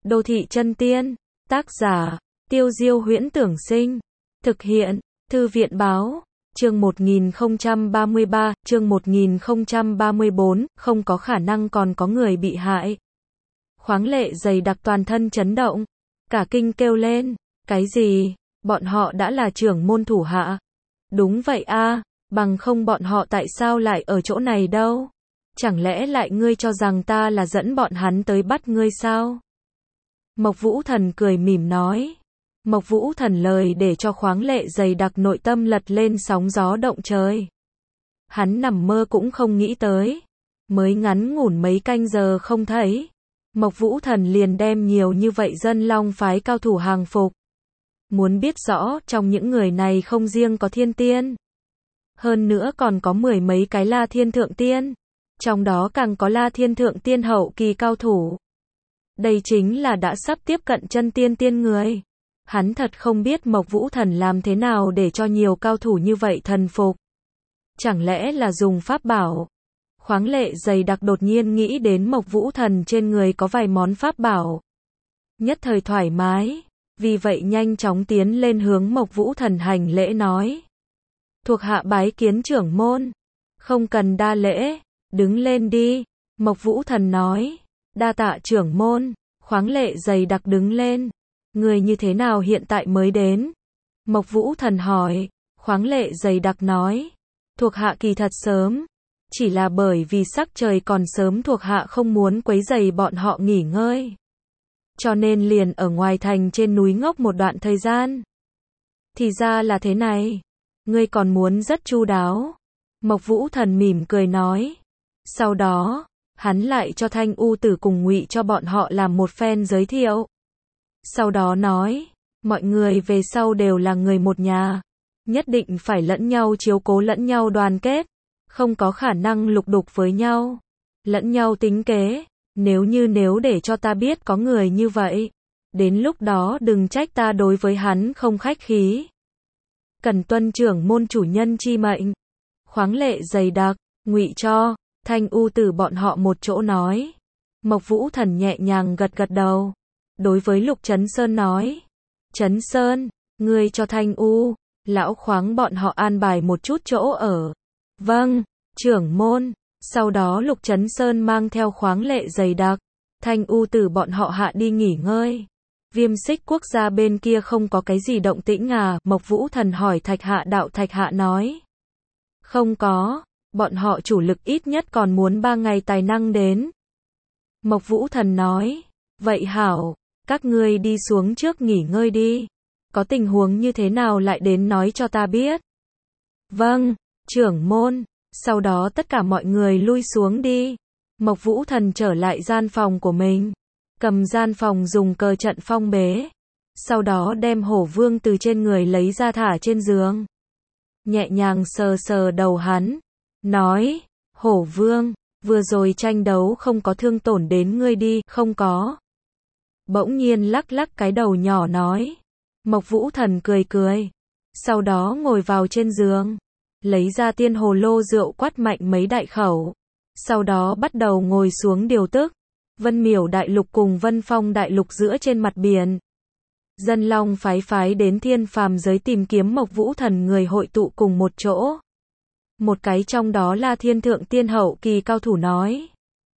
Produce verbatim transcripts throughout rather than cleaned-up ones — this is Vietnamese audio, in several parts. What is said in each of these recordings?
Đô thị chân tiên, tác giả, Tiêu Diêu Huyễn Tưởng Sinh, thực hiện, Thư viện Báo, chương một nghìn không trăm ba mươi ba, chương một nghìn không trăm ba mươi bốn, không có khả năng còn có người bị hại. Khoáng Lệ dày đặc toàn thân chấn động, cả kinh kêu lên, cái gì, bọn họ đã là trưởng môn thủ hạ. Đúng vậy a, bằng không bọn họ tại sao lại ở chỗ này đâu? Chẳng lẽ lại ngươi cho rằng ta là dẫn bọn hắn tới bắt ngươi sao? Mộc Vũ Thần cười mỉm nói. Mộc Vũ Thần lời để cho Khoáng Lệ dày đặc nội tâm lật lên sóng gió động trời. Hắn nằm mơ cũng không nghĩ tới. Mới ngắn ngủn mấy canh giờ không thấy. Mộc Vũ Thần liền đem nhiều như vậy dân long phái cao thủ hàng phục. Muốn biết rõ, trong những người này không riêng có thiên tiên. Hơn nữa còn có mười mấy cái La Thiên Thượng Tiên. Trong đó càng có La Thiên Thượng Tiên hậu kỳ cao thủ. Đây chính là đã sắp tiếp cận chân tiên tiên người. Hắn thật không biết Mộc Vũ Thần làm thế nào để cho nhiều cao thủ như vậy thần phục. Chẳng lẽ là dùng pháp bảo? Khoáng Lệ dày đặc đột nhiên nghĩ đến Mộc Vũ Thần trên người có vài món pháp bảo. Nhất thời thoải mái, vì vậy nhanh chóng tiến lên hướng Mộc Vũ Thần hành lễ nói. Thuộc hạ bái kiến trưởng môn. Không cần đa lễ, đứng lên đi. Mộc Vũ Thần nói. Đa tạ trưởng môn. Khoáng Lệ dày đặc đứng lên. Người như thế nào hiện tại mới đến? Mộc Vũ Thần hỏi. Khoáng Lệ dày đặc nói. Thuộc hạ kỳ thật sớm. Chỉ là bởi vì sắc trời còn sớm thuộc hạ không muốn quấy rầy bọn họ nghỉ ngơi. Cho nên liền ở ngoài thành trên núi ngốc một đoạn thời gian. Thì ra là thế này. Ngươi còn muốn rất chu đáo. Mộc Vũ Thần mỉm cười nói. Sau đó, hắn lại cho Thanh U Tử cùng Ngụy cho bọn họ làm một phen giới thiệu. Sau đó nói, mọi người về sau đều là người một nhà. Nhất định phải lẫn nhau chiếu cố lẫn nhau đoàn kết. Không có khả năng lục đục với nhau. Lẫn nhau tính kế. Nếu như nếu để cho ta biết có người như vậy. Đến lúc đó đừng trách ta đối với hắn không khách khí. Cần tuân trưởng môn chủ nhân chi mệnh. Khoáng Lệ dày đặc, Ngụy cho, Thanh U Tử bọn họ một chỗ nói. Mộc Vũ Thần nhẹ nhàng gật gật đầu. Đối với Lục Chấn Sơn nói. Chấn Sơn, ngươi cho Thanh U, lão Khoáng bọn họ an bài một chút chỗ ở. Vâng, trưởng môn. Sau đó Lục Chấn Sơn mang theo Khoáng Lệ dày đặc, Thanh U Tử bọn họ hạ đi nghỉ ngơi. Viêm Xích quốc gia bên kia không có cái gì động tĩnh à? Mộc Vũ Thần hỏi Thạch Hạ đạo. Thạch Hạ nói. Không có, bọn họ chủ lực ít nhất còn muốn ba ngày tài năng đến. Mộc Vũ Thần nói. Vậy hảo, các ngươi đi xuống trước nghỉ ngơi đi. Có tình huống như thế nào lại đến nói cho ta biết. Vâng, trưởng môn. Sau đó tất cả mọi người lui xuống đi. Mộc Vũ Thần trở lại gian phòng của mình. Cầm gian phòng dùng cờ trận phong bế. Sau đó đem Hổ Vương từ trên người lấy ra thả trên giường. Nhẹ nhàng sờ sờ đầu hắn. Nói, Hổ Vương, vừa rồi tranh đấu không có thương tổn đến ngươi đi. Không có. Bỗng nhiên lắc lắc cái đầu nhỏ nói. Mộc Vũ Thần cười cười. Sau đó ngồi vào trên giường. Lấy ra tiên hồ lô rượu quát mạnh mấy đại khẩu. Sau đó bắt đầu ngồi xuống điều tức. Vân Miểu đại lục cùng Vân Phong đại lục giữa trên mặt biển. Dân long phái phái đến thiên phàm giới tìm kiếm Mộc Vũ Thần người hội tụ cùng một chỗ. Một cái trong đó là thiên thượng tiên hậu kỳ cao thủ nói.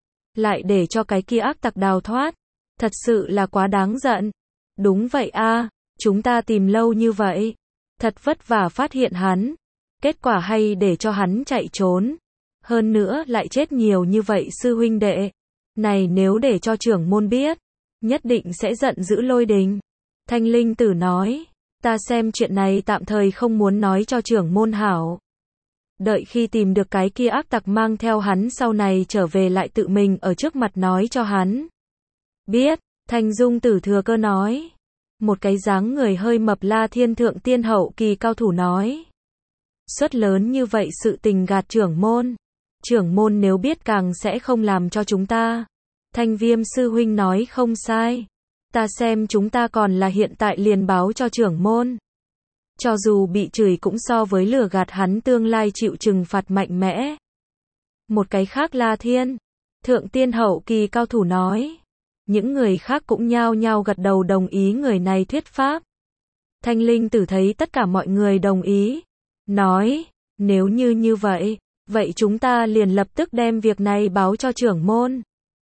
Lại để cho cái kia ác tặc đào thoát. Thật sự là quá đáng giận. Đúng vậy a, chúng ta tìm lâu như vậy. Thật vất vả phát hiện hắn. Kết quả hay để cho hắn chạy trốn. Hơn nữa lại chết nhiều như vậy sư huynh đệ. Này nếu để cho trưởng môn biết. Nhất định sẽ giận dữ lôi đình. Thanh Linh Tử nói. Ta xem chuyện này tạm thời không muốn nói cho trưởng môn hảo. Đợi khi tìm được cái kia ác tặc mang theo hắn sau này trở về lại tự mình ở trước mặt nói cho hắn. Biết, Thanh Dung Tử thừa cơ nói. Một cái dáng người hơi mập La Thiên Thượng Tiên hậu kỳ cao thủ nói. Suất lớn như vậy sự tình gạt trưởng môn. Trưởng môn nếu biết càng sẽ không làm cho chúng ta. Thanh Viêm sư huynh nói không sai. Ta xem chúng ta còn là hiện tại liền báo cho trưởng môn. Cho dù bị chửi cũng so với lừa gạt hắn tương lai chịu trừng phạt mạnh mẽ. Một cái khác La Thiên Thượng Tiên hậu kỳ cao thủ nói. Những người khác cũng nhao nhao gật đầu đồng ý người này thuyết pháp. Thanh Linh Tử thấy tất cả mọi người đồng ý, nói, nếu như như vậy, vậy chúng ta liền lập tức đem việc này báo cho trưởng môn.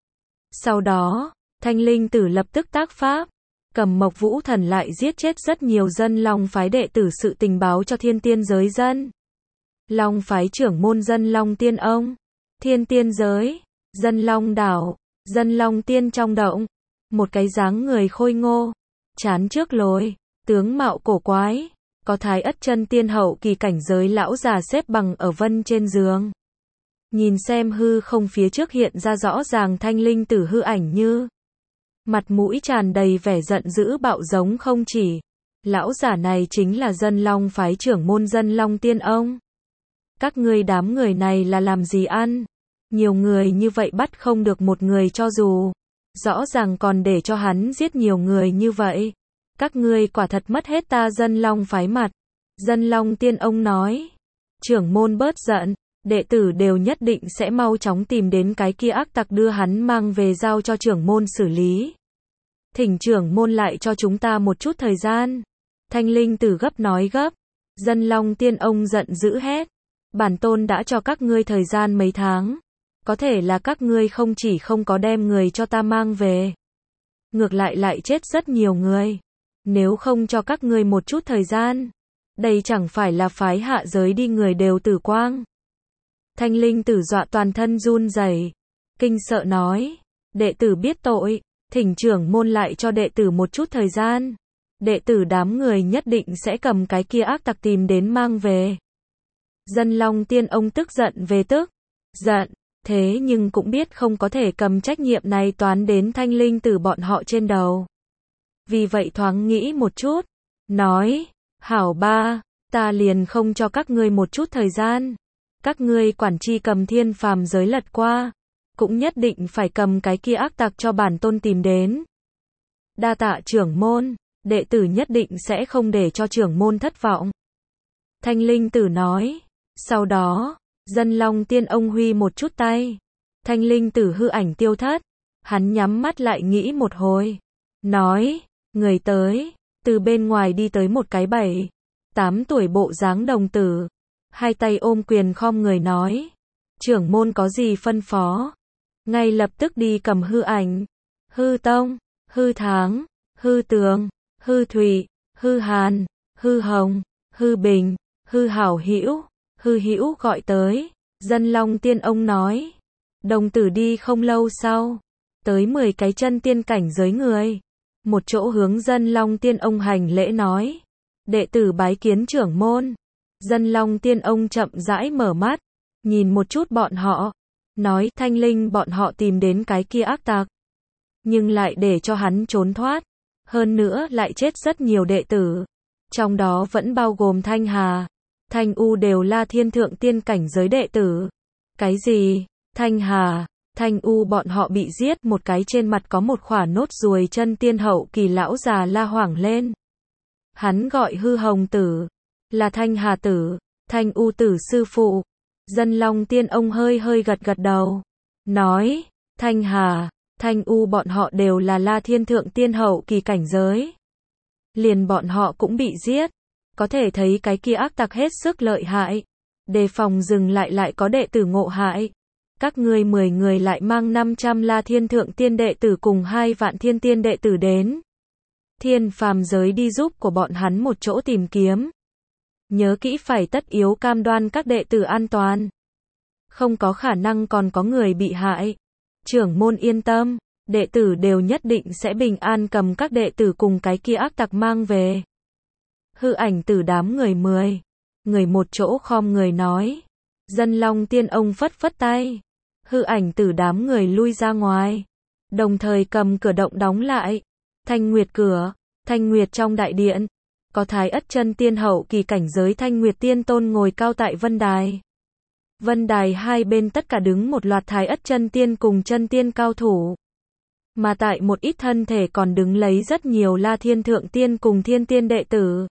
Sau đó, Thanh Linh Tử lập tức tác pháp, cầm Mộc Vũ Thần lại giết chết rất nhiều dân Long phái đệ tử sự tình báo cho thiên tiên giới dân. Long phái trưởng môn dân Long Tiên Ông, thiên tiên giới, dân Long đảo, dân Long Tiên trong động, một cái dáng người khôi ngô, trán trước lồi, tướng mạo cổ quái, có thái ất chân tiên hậu kỳ cảnh giới lão già xếp bằng ở vân trên giường. Nhìn xem hư không phía trước hiện ra rõ ràng Thanh Linh Tử hư ảnh như mặt mũi tràn đầy vẻ giận dữ bạo giống không chỉ. Lão giả này chính là dân Long phái trưởng môn dân Long Tiên Ông. Các ngươi đám người này là làm gì ăn? Nhiều người như vậy bắt không được một người cho dù. Rõ ràng còn để cho hắn giết nhiều người như vậy. Các ngươi quả thật mất hết ta dân Long phái mặt. Dân Long Tiên Ông nói. Trưởng môn bớt giận. Đệ tử đều nhất định sẽ mau chóng tìm đến cái kia ác tặc đưa hắn mang về giao cho trưởng môn xử lý. Thỉnh trưởng môn lại cho chúng ta một chút thời gian. Thanh Linh Tử gấp nói gấp. Dân Long Tiên Ông giận dữ hét. Bản tôn đã cho các ngươi thời gian mấy tháng. Có thể là các ngươi không chỉ không có đem người cho ta mang về. Ngược lại lại chết rất nhiều người. Nếu không cho các ngươi một chút thời gian. Đây chẳng phải là phái hạ giới đi người đều tử quang. Thanh Linh Tử dọa toàn thân run rẩy, kinh sợ nói, đệ tử biết tội, thỉnh trưởng môn lại cho đệ tử một chút thời gian. Đệ tử đám người nhất định sẽ cầm cái kia ác tặc tìm đến mang về. Dân Long Tiên Ông tức giận về tức, giận, thế nhưng cũng biết không có thể cầm trách nhiệm này toán đến Thanh Linh Tử bọn họ trên đầu. Vì vậy thoáng nghĩ một chút, nói, hảo ba, ta liền không cho các ngươi một chút thời gian. Các ngươi quản chi cầm thiên phàm giới lật qua, cũng nhất định phải cầm cái kia ác tặc cho bản tôn tìm đến. Đa tạ trưởng môn, đệ tử nhất định sẽ không để cho trưởng môn thất vọng. Thanh Linh Tử nói, sau đó, dân Long Tiên Ông huy một chút tay. Thanh Linh Tử hư ảnh tiêu thất, hắn nhắm mắt lại nghĩ một hồi, nói, người tới, từ bên ngoài đi tới một cái bảy, tám tuổi bộ dáng đồng tử. Hai tay ôm quyền khom người nói, trưởng môn có gì phân phó? Ngay lập tức đi cầm hư ảnh, hư tông, hư tháng, hư tường, hư thủy, hư hàn, hư hồng, hư bình, hư hảo hữu, hư hữu gọi tới. Dân Long Tiên Ông nói, đồng tử đi không lâu sau, tới mười cái chân tiên cảnh giới người. Một chỗ hướng dân Long Tiên Ông hành lễ nói, đệ tử bái kiến trưởng môn. Dân Long Tiên Ông chậm rãi mở mắt, nhìn một chút bọn họ, nói Thanh Linh bọn họ tìm đến cái kia ác tặc, nhưng lại để cho hắn trốn thoát, hơn nữa lại chết rất nhiều đệ tử, trong đó vẫn bao gồm Thanh Hà, Thanh U đều là thiên thượng tiên cảnh giới đệ tử. Cái gì? Thanh Hà, Thanh U bọn họ bị giết, một cái trên mặt có một khỏa nốt ruồi chân tiên hậu kỳ lão già la hoảng lên. Hắn gọi hư hồng tử. Là Thanh Hà tử, Thanh U tử sư phụ. Dân Long Tiên Ông hơi hơi gật gật đầu, nói, Thanh Hà, Thanh U bọn họ đều là La Thiên Thượng Tiên hậu kỳ cảnh giới. Liền bọn họ cũng bị giết, có thể thấy cái kia ác tặc hết sức lợi hại. Đề phòng dừng lại lại có đệ tử ngộ hại. Các ngươi mười người lại mang năm trăm La Thiên Thượng Tiên đệ tử cùng hai vạn thiên tiên đệ tử đến. Thiên phàm giới đi giúp của bọn hắn một chỗ tìm kiếm. Nhớ kỹ phải tất yếu cam đoan các đệ tử an toàn. Không có khả năng còn có người bị hại. Trưởng môn yên tâm, đệ tử đều nhất định sẽ bình an cầm các đệ tử cùng cái kia ác tặc mang về. Hư ảnh tử đám người mười. Người một chỗ khom người nói. Dân Long Tiên Ông phất phất tay. Hư ảnh tử đám người lui ra ngoài. Đồng thời cầm cửa động đóng lại. Thanh Nguyệt cửa. Thanh Nguyệt trong đại điện. Có thái ất chân tiên hậu kỳ cảnh giới Thanh Nguyệt Tiên Tôn ngồi cao tại vân đài. Vân đài hai bên tất cả đứng một loạt thái ất chân tiên cùng chân tiên cao thủ. Mà tại một ít thân thể còn đứng lấy rất nhiều La Thiên Thượng Tiên cùng thiên tiên đệ tử.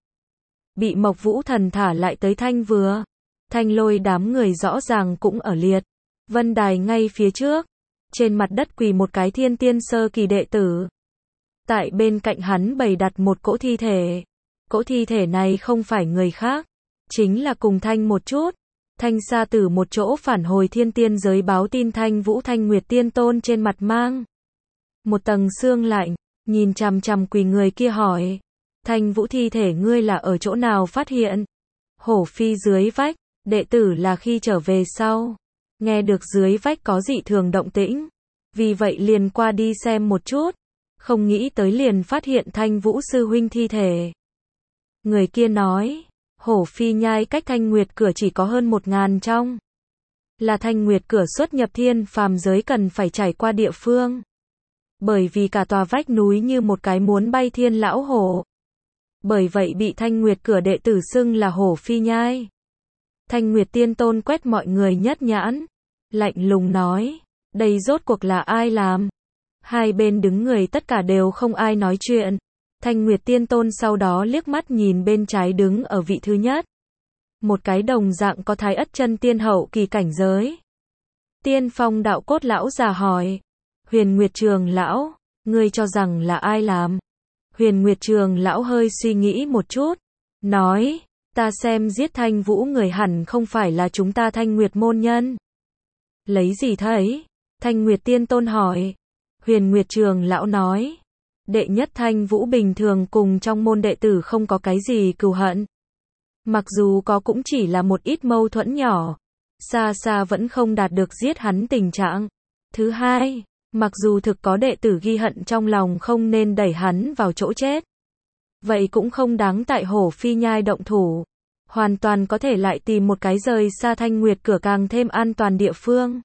Bị Mộc Vũ Thần thả lại tới Thanh vừa. Thanh Lôi đám người rõ ràng cũng ở liệt. Vân đài ngay phía trước. Trên mặt đất quỳ một cái thiên tiên sơ kỳ đệ tử. Tại bên cạnh hắn bày đặt một cỗ thi thể. Cỗ thi thể này không phải người khác, chính là cùng Thanh một chút. Thanh Sa từ một chỗ phản hồi thiên tiên giới báo tin Thanh Vũ Thanh Nguyệt Tiên Tôn trên mặt mang một tầng sương lạnh, nhìn chằm chằm quỳ người kia hỏi. Thanh Vũ thi thể ngươi là ở chỗ nào phát hiện? Hổ phi dưới vách, đệ tử là khi trở về sau. Nghe được dưới vách có dị thường động tĩnh. Vì vậy liền qua đi xem một chút. Không nghĩ tới liền phát hiện Thanh Vũ sư huynh thi thể. Người kia nói, Hổ phi nhai cách Thanh Nguyệt cửa chỉ có hơn một ngàn trong. Là Thanh Nguyệt cửa xuất nhập thiên phàm giới cần phải trải qua địa phương. Bởi vì cả tòa vách núi như một cái muốn bay thiên lão hổ. Bởi vậy bị Thanh Nguyệt cửa đệ tử xưng là Hổ phi nhai. Thanh Nguyệt Tiên Tôn quét mọi người nhất nhãn. Lạnh lùng nói, đây rốt cuộc là ai làm? Hai bên đứng người tất cả đều không ai nói chuyện. Thanh Nguyệt Tiên Tôn sau đó liếc mắt nhìn bên trái đứng ở vị thứ nhất. Một cái đồng dạng có thái ất chân tiên hậu kỳ cảnh giới. Tiên phong đạo cốt lão già hỏi. Huyền Nguyệt Trường lão, ngươi cho rằng là ai làm? Huyền Nguyệt Trường lão hơi suy nghĩ một chút. Nói, ta xem giết Thanh Vũ người hẳn không phải là chúng ta Thanh Nguyệt môn nhân. Lấy gì thấy? Thanh Nguyệt Tiên Tôn hỏi. Huyền Nguyệt Trường lão nói. Đệ nhất Thanh Vũ bình thường cùng trong môn đệ tử không có cái gì cừu hận. Mặc dù có cũng chỉ là một ít mâu thuẫn nhỏ. Xa xa vẫn không đạt được giết hắn tình trạng. Thứ hai, mặc dù thực có đệ tử ghi hận trong lòng không nên đẩy hắn vào chỗ chết. Vậy cũng không đáng tại Hổ phi nhai động thủ. Hoàn toàn có thể lại tìm một cái rời xa Thanh Nguyệt cửa càng thêm an toàn địa phương.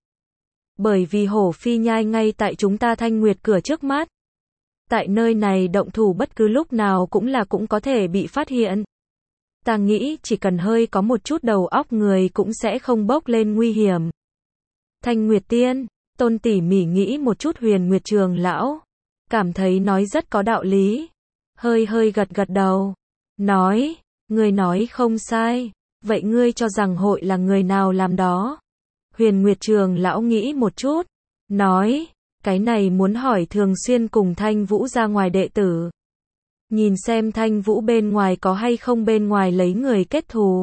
Bởi vì Hổ phi nhai ngay tại chúng ta Thanh Nguyệt cửa trước mắt. Tại nơi này động thủ bất cứ lúc nào cũng là cũng có thể bị phát hiện. Ta nghĩ chỉ cần hơi có một chút đầu óc người cũng sẽ không bốc lên nguy hiểm. Thanh Nguyệt Tiên Tôn tỉ mỉ nghĩ một chút Huyền Nguyệt Trường lão. Cảm thấy nói rất có đạo lý. Hơi hơi gật gật đầu. Nói, ngươi nói không sai. Vậy ngươi cho rằng hội là người nào làm đó? Huyền Nguyệt Trường lão nghĩ một chút. Nói, cái này muốn hỏi thường xuyên cùng Thanh Vũ ra ngoài đệ tử. Nhìn xem Thanh Vũ bên ngoài có hay không bên ngoài lấy người kết thù.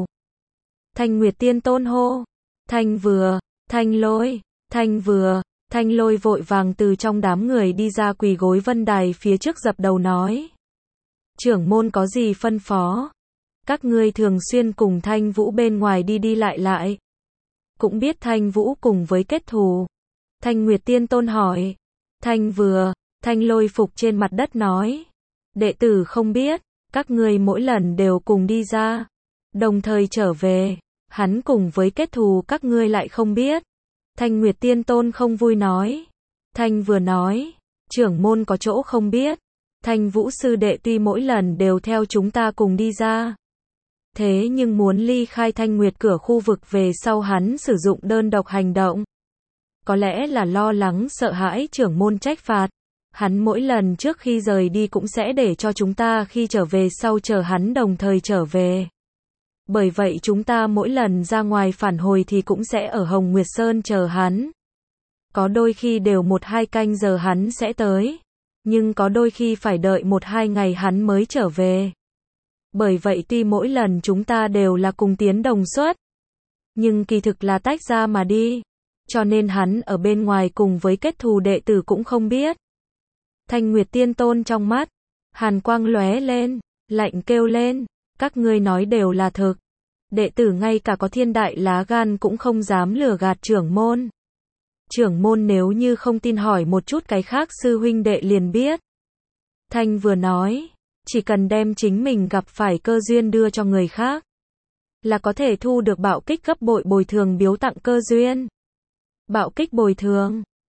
Thanh Nguyệt Tiên Tôn hô. Thanh vừa, Thanh lôi, Thanh vừa, Thanh lôi vội vàng từ trong đám người đi ra quỳ gối vân đài phía trước dập đầu nói. Trưởng môn có gì phân phó? Các ngươi thường xuyên cùng Thanh Vũ bên ngoài đi đi lại lại. Cũng biết Thanh Vũ cùng với kết thù. Thanh Nguyệt Tiên Tôn hỏi. Thanh vừa, Thanh lôi phục trên mặt đất nói. Đệ tử không biết, các ngươi mỗi lần đều cùng đi ra. Đồng thời trở về, hắn cùng với kết thù các ngươi lại không biết. Thanh Nguyệt Tiên Tôn không vui nói. Thanh vừa nói, trưởng môn có chỗ không biết. Thanh Vũ sư đệ tuy mỗi lần đều theo chúng ta cùng đi ra. Thế nhưng muốn ly khai Thanh Nguyệt cửa khu vực về sau hắn sử dụng đơn độc hành động. Có lẽ là lo lắng sợ hãi trưởng môn trách phạt. Hắn mỗi lần trước khi rời đi cũng sẽ để cho chúng ta khi trở về sau chờ hắn đồng thời trở về. Bởi vậy chúng ta mỗi lần ra ngoài phản hồi thì cũng sẽ ở Hồng Nguyệt Sơn chờ hắn. Có đôi khi đều một hai canh giờ hắn sẽ tới. Nhưng có đôi khi phải đợi một hai ngày hắn mới trở về. Bởi vậy tuy mỗi lần chúng ta đều là cùng tiến đồng xuất. Nhưng kỳ thực là tách ra mà đi. Cho nên hắn ở bên ngoài cùng với kết thù đệ tử cũng không biết. Thanh Nguyệt Tiên Tôn trong mắt. Hàn quang lóe lên. Lạnh kêu lên. Các ngươi nói đều là thực. Đệ tử ngay cả có thiên đại lá gan cũng không dám lừa gạt trưởng môn. Trưởng môn nếu như không tin hỏi một chút cái khác sư huynh đệ liền biết. Thanh vừa nói. Chỉ cần đem chính mình gặp phải cơ duyên đưa cho người khác. Là có thể thu được bạo kích gấp bội bồi thường biếu tặng cơ duyên. Bạo kích bồi thường.